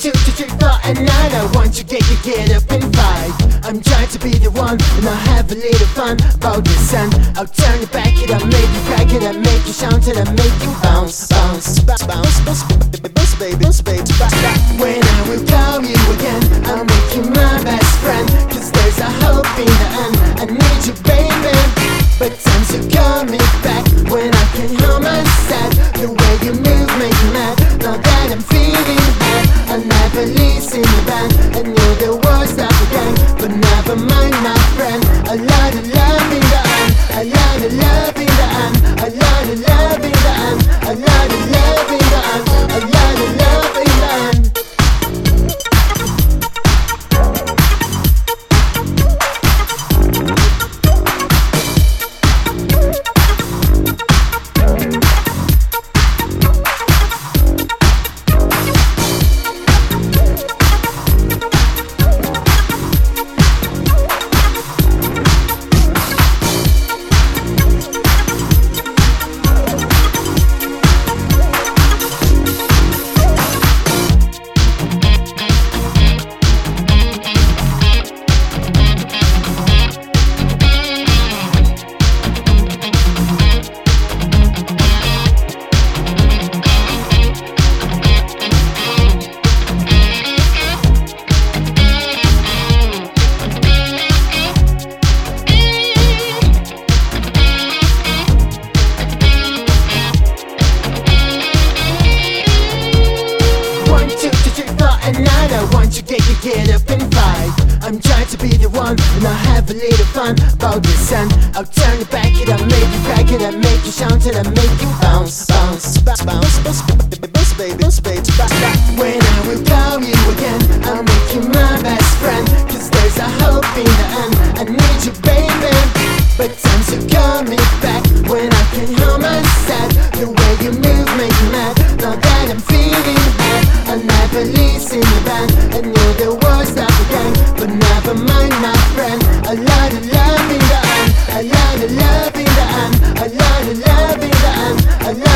2, 3, 4, and 9. I want you get up and fight. I'm trying to be the one, and I'll have a little fun about the sun. I'll turn it back, it I'll make you crack it, I'll make you shout, and I'll make you bounce, bounce, bounce, bounce, bounce, baby, bounce, baby. When I will call you again, I'll make you my best friend, 'cause there's a hope in the end. I need you, baby, but time to call me back when I can hear myself. The way you move make me mad. Now that I'm feeling bad, I'll never listen to band. I knew the worst of the gang, but never mind, my friend. A lot of love in the end, a lot of love in the end, a lot of love in the end, a lot of love in the end, a lot of love in the end. I want you get up and fight. I'm trying to be the one, and I'll have a little fun about the sun. I'll turn it back, it I'll make you crack it, I'll make you shout, and I'll make you bounce, bounce, bounce, bounce, bounce, baby, bounce, baby. When I will call you again, I'll make you my best friend, 'cause there's a hope in the end. I need you, baby, but time to call me back when I can hear myself. The way you move make me mad. Now that I'm feeling bad, I'll never listen to band. I knew the worst of the gang, but never mind, my friend. A lot of love in the end, a lot of love in the end, a lot of love in the end, a lot